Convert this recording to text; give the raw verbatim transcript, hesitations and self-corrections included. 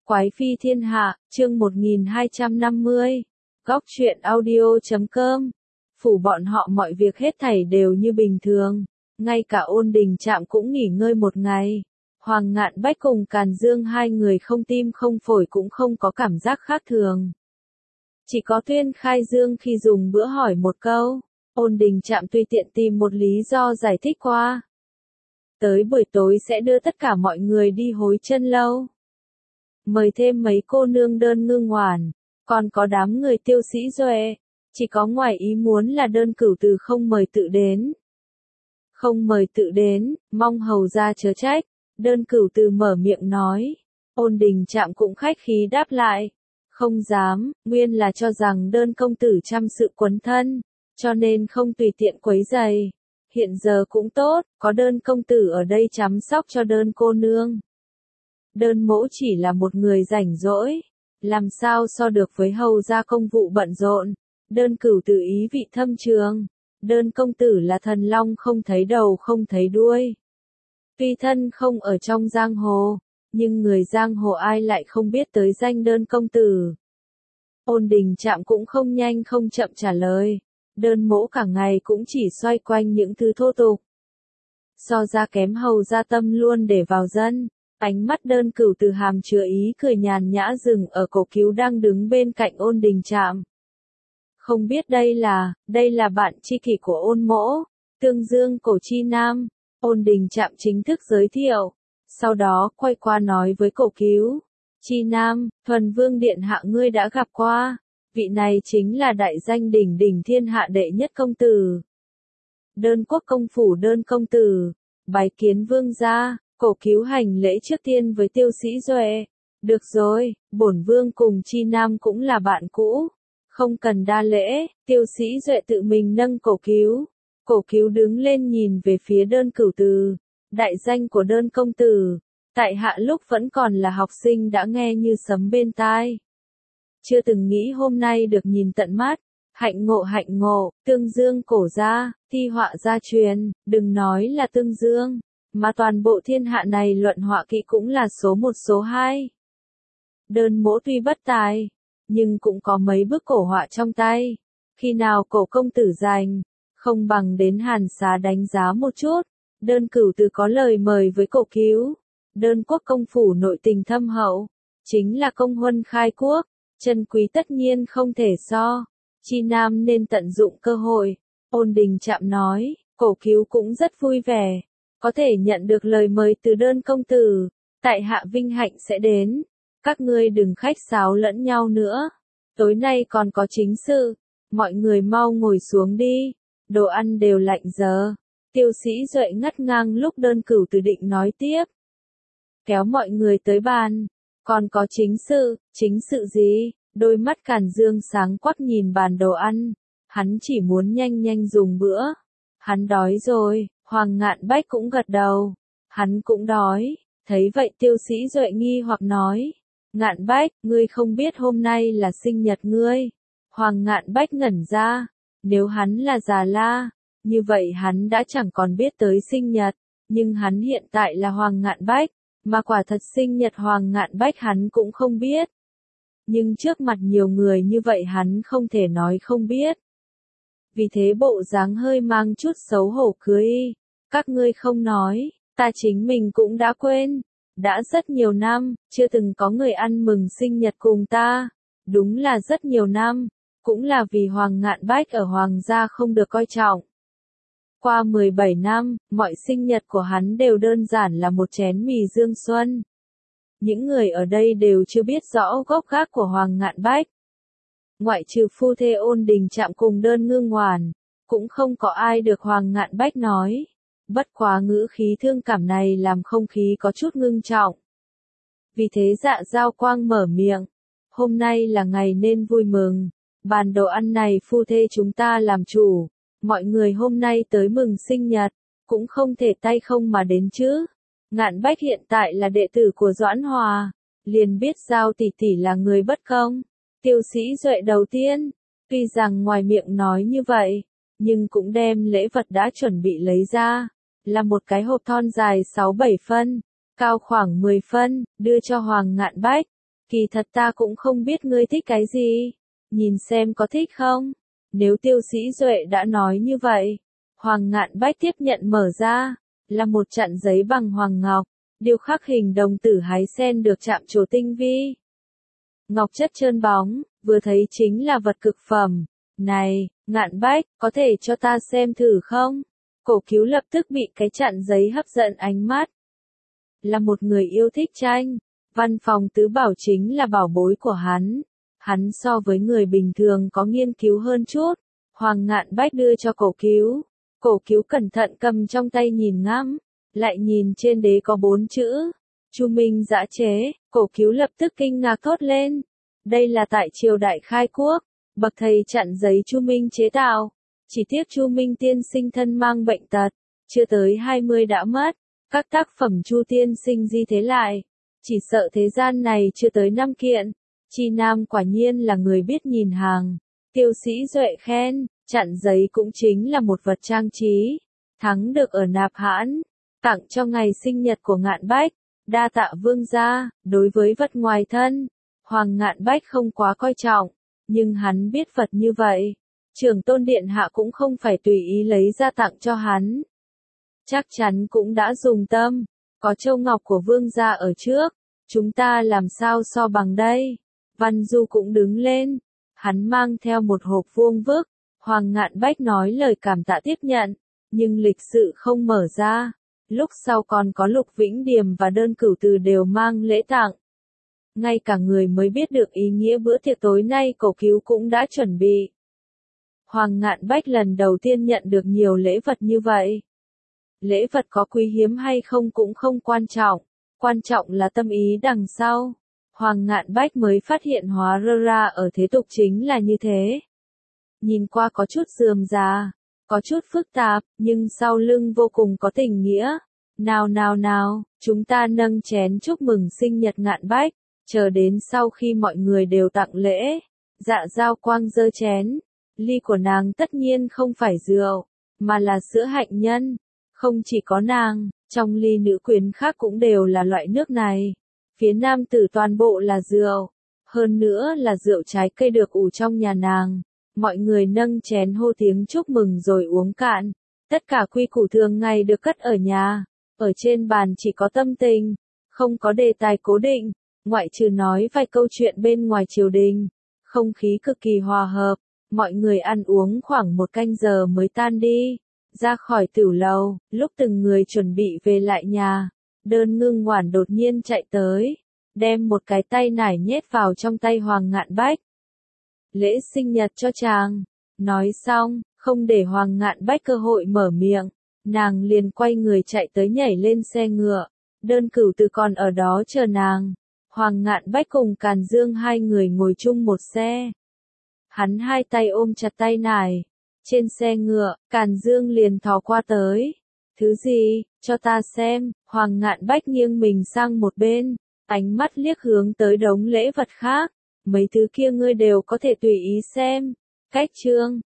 Quái phi thiên hạ, chương một nghìn hai trăm năm mươi. Góc truyện audio chấm com. Phủ bọn họ mọi việc hết thảy đều như bình thường. Ngay cả Ôn Đình Trạm cũng nghỉ ngơi một ngày. Hoàng Ngạn Bách cùng Càn Dương hai người không tim không phổi cũng không có cảm giác khác thường. Chỉ có Tuyên Khai Dương khi dùng bữa hỏi một câu. Ôn Đình Trạm tùy tiện tìm một lý do giải thích qua. Tới buổi tối sẽ đưa tất cả mọi người đi Hối Chân lâu. Mời thêm mấy cô nương Đơn Ngưng Hoàn, còn có đám người Tiêu Sĩ Duệ. Chỉ có ngoài ý muốn là Đơn Cửu Từ không mời tự đến. Không mời tự đến, mong hầu ra chớ trách. Đơn Cửu Từ mở miệng nói. Ôn Đình Trạm cũng khách khí đáp lại. Không dám, nguyên là cho rằng Đơn công tử chăm sự quấn thân, cho nên không tùy tiện quấy giày. Hiện giờ cũng tốt, có Đơn công tử ở đây chăm sóc cho Đơn cô nương. Đơn mỗ chỉ là một người rảnh rỗi, làm sao so được với hầu gia công vụ bận rộn. Đơn Cửu Từ ý vị thâm trường. Đơn công tử là thần long không thấy đầu không thấy đuôi. Tuy thân không ở trong giang hồ, nhưng người giang hồ ai lại không biết tới danh Đơn công tử. Ôn Đình Trạm cũng không nhanh không chậm trả lời. Đơn mỗ cả ngày cũng chỉ xoay quanh những thứ thô tục. So ra kém hầu gia tâm luôn để vào dân. Ánh mắt Đơn Cửu Từ hàm chứa ý cười nhàn nhã dừng ở Cổ Cứu đang đứng bên cạnh Ôn Đình Trạm. Không biết đây là, đây là bạn tri kỷ của Ôn mỗ, Tương Dương Cổ Chi Nam. Ôn Đình Trạm chính thức giới thiệu, sau đó quay qua nói với Cổ Cứu. Chi Nam, Thuần Vương Điện hạ ngươi đã gặp qua, vị này chính là đại danh đỉnh đỉnh thiên hạ đệ nhất công tử. Đơn quốc công phủ Đơn công tử, bái kiến vương gia. Cổ Cứu hành lễ trước tiên với Tiêu Sĩ Duệ. Được rồi, bổn vương cùng Chi Nam cũng là bạn cũ. Không cần đa lễ, Tiêu Sĩ Duệ tự mình nâng Cổ Cứu. Cổ Cứu đứng lên nhìn về phía Đơn Cửu Từ. Đại danh của Đơn công tử, tại hạ lúc vẫn còn là học sinh đã nghe như sấm bên tai. Chưa từng nghĩ hôm nay được nhìn tận mắt. Hạnh ngộ hạnh ngộ, Tương Dương cổ gia, thi họa gia truyền, đừng nói là Tương Dương. Mà toàn bộ thiên hạ này luận họa kỹ cũng là số một số hai. Đơn mỗ tuy bất tài, nhưng cũng có mấy bức cổ họa trong tay. Khi nào Cổ công tử rành, không bằng đến Hàn Xá đánh giá một chút. Đơn Cửu Từ có lời mời với Cổ Cứu. Đơn quốc công phủ nội tình thâm hậu, chính là công huân khai quốc, chân quý tất nhiên không thể so. Chi Nam nên tận dụng cơ hội. Ôn Đình Trạm nói, Cổ Cứu cũng rất vui vẻ. Có thể nhận được lời mời từ Đơn công tử, tại hạ vinh hạnh sẽ đến. Các ngươi đừng khách sáo lẫn nhau nữa. Tối nay còn có chính sự, mọi người mau ngồi xuống đi. Đồ ăn đều lạnh giờ. Tiêu Sĩ Duệ ngắt ngang lúc Đơn Cửu Từ định nói tiếp. Kéo mọi người tới bàn. Còn có chính sự, chính sự gì? Đôi mắt Càn Dương sáng quắc nhìn bàn đồ ăn. Hắn chỉ muốn nhanh nhanh dùng bữa. Hắn đói rồi. Hoàng Ngạn Bách cũng gật đầu. Hắn cũng đói. Thấy vậy Tiêu Sĩ Duệ nghi hoặc nói. Ngạn Bách, ngươi không biết hôm nay là sinh nhật ngươi. Hoàng Ngạn Bách ngẩn ra. Nếu hắn là Già La, như vậy hắn đã chẳng còn biết tới sinh nhật. Nhưng hắn hiện tại là Hoàng Ngạn Bách, mà quả thật sinh nhật Hoàng Ngạn Bách hắn cũng không biết. Nhưng trước mặt nhiều người như vậy hắn không thể nói không biết. Vì thế bộ dáng hơi mang chút xấu hổ cười. Các ngươi không nói, ta chính mình cũng đã quên. Đã rất nhiều năm, chưa từng có người ăn mừng sinh nhật cùng ta. Đúng là rất nhiều năm, cũng là vì Hoàng Ngạn Bách ở Hoàng gia không được coi trọng. Qua mười bảy năm, mọi sinh nhật của hắn đều đơn giản là một chén mì dương xuân. Những người ở đây đều chưa biết rõ gốc gác của Hoàng Ngạn Bách. Ngoại trừ phu thê Ôn Đình Trạm cùng Đơn Ngưng Hoàn, cũng không có ai được Hoàng Ngạn Bách nói. Bất quá ngữ khí thương cảm này làm không khí có chút ngưng trọng. Vì thế Dạ Giao Quang mở miệng. Hôm nay là ngày nên vui mừng. Bàn đồ ăn này phu thê chúng ta làm chủ. Mọi người hôm nay tới mừng sinh nhật, cũng không thể tay không mà đến chứ. Ngạn Bách hiện tại là đệ tử của Doãn Hòa, liền biết Giao tỷ tỷ là người bất công. Tiêu Sĩ Duệ đầu tiên, tuy rằng ngoài miệng nói như vậy, nhưng cũng đem lễ vật đã chuẩn bị lấy ra, là một cái hộp thon dài sáu bảy phân, cao khoảng mười phân, đưa cho Hoàng Ngạn Bách. Kỳ thật ta cũng không biết ngươi thích cái gì. Nhìn xem có thích không? Nếu Tiêu Sĩ Duệ đã nói như vậy. Hoàng Ngạn Bách tiếp nhận mở ra. Là một chặn giấy bằng hoàng ngọc. Điêu khắc hình đồng tử hái sen được chạm trổ tinh vi. Ngọc chất trơn bóng, vừa thấy chính là vật cực phẩm. Này, Ngạn Bách, có thể cho ta xem thử không? Cổ Cứu lập tức bị cái chặn giấy hấp dẫn ánh mắt. Là một người yêu thích tranh, văn phòng tứ bảo chính là bảo bối của hắn. Hắn so với người bình thường có nghiên cứu hơn chút. Hoàng Ngạn Bách đưa cho Cổ Cứu. Cổ Cứu cẩn thận cầm trong tay nhìn ngắm, lại nhìn trên đế có bốn chữ. Chu Minh Dã chế, Cổ Cứu lập tức kinh ngạc thốt lên. Đây là tại triều đại khai quốc, bậc thầy chặn giấy Chu Minh chế tạo. Chỉ tiếc Chu Minh tiên sinh thân mang bệnh tật, chưa tới hai mươi đã mất. Các tác phẩm Chu tiên sinh di thế lại, chỉ sợ thế gian này chưa tới năm kiện. Chi Nam quả nhiên là người biết nhìn hàng. Tiêu Sĩ Duệ khen, chặn giấy cũng chính là một vật trang trí. Thắng được ở Nạp Hãn, tặng cho ngày sinh nhật của Ngạn Bách. Đa tạ vương gia. Đối với vật ngoài thân, Hoàng Ngạn Bách không quá coi trọng, nhưng hắn biết vật như vậy, Trưởng tôn điện hạ cũng không phải tùy ý lấy ra tặng cho hắn. Chắc chắn cũng đã dùng tâm, có châu ngọc của vương gia ở trước, chúng ta làm sao so bằng đây? Văn Du cũng đứng lên, hắn mang theo một hộp vuông vức. Hoàng Ngạn Bách nói lời cảm tạ tiếp nhận, nhưng lịch sự không mở ra. Lúc sau còn có Lục Vĩnh Điềm và Đơn Cửu Từ đều mang lễ tặng. Ngay cả người mới biết được ý nghĩa bữa tiệc tối nay Cổ Cứu cũng đã chuẩn bị. Hoàng Ngạn Bách lần đầu tiên nhận được nhiều lễ vật như vậy. Lễ vật có quý hiếm hay không cũng không quan trọng, quan trọng là tâm ý đằng sau. Hoàng Ngạn Bách mới phát hiện hóa ra ở thế tục chính là như thế. Nhìn qua có chút rườm rà, có chút phức tạp, nhưng sau lưng vô cùng có tình nghĩa. Nào nào nào, chúng ta nâng chén chúc mừng sinh nhật Ngạn Bách, chờ đến sau khi mọi người đều tặng lễ. Dạ Giao Quang giơ chén, ly của nàng tất nhiên không phải rượu, mà là sữa hạnh nhân. Không chỉ có nàng, trong ly nữ quyến khác cũng đều là loại nước này. Phía nam tử toàn bộ là rượu, hơn nữa là rượu trái cây được ủ trong nhà nàng. Mọi người nâng chén hô tiếng chúc mừng rồi uống cạn. Tất cả quy củ thường ngày được cất ở nhà. Ở trên bàn chỉ có tâm tình, không có đề tài cố định, ngoại trừ nói vài câu chuyện bên ngoài triều đình. Không khí cực kỳ hòa hợp, mọi người ăn uống khoảng một canh giờ mới tan đi. Ra khỏi tửu lầu, lúc từng người chuẩn bị về lại nhà, Đơn Ngưng Ngoản đột nhiên chạy tới, đem một cái tay nải nhét vào trong tay Hoàng Ngạn Bách. Lễ sinh nhật cho chàng. Nói xong, không để Hoàng Ngạn Bách cơ hội mở miệng, nàng liền quay người chạy tới nhảy lên xe ngựa. Đơn Cửu Từ còn ở đó chờ nàng. Hoàng Ngạn Bách cùng Càn Dương hai người ngồi chung một xe. Hắn hai tay ôm chặt tay nải. Trên xe ngựa, Càn Dương liền thò qua tới. Thứ gì, cho ta xem. Hoàng Ngạn Bách nghiêng mình sang một bên, ánh mắt liếc hướng tới đống lễ vật khác. Mấy thứ kia ngươi đều có thể tùy ý xem. Cách chương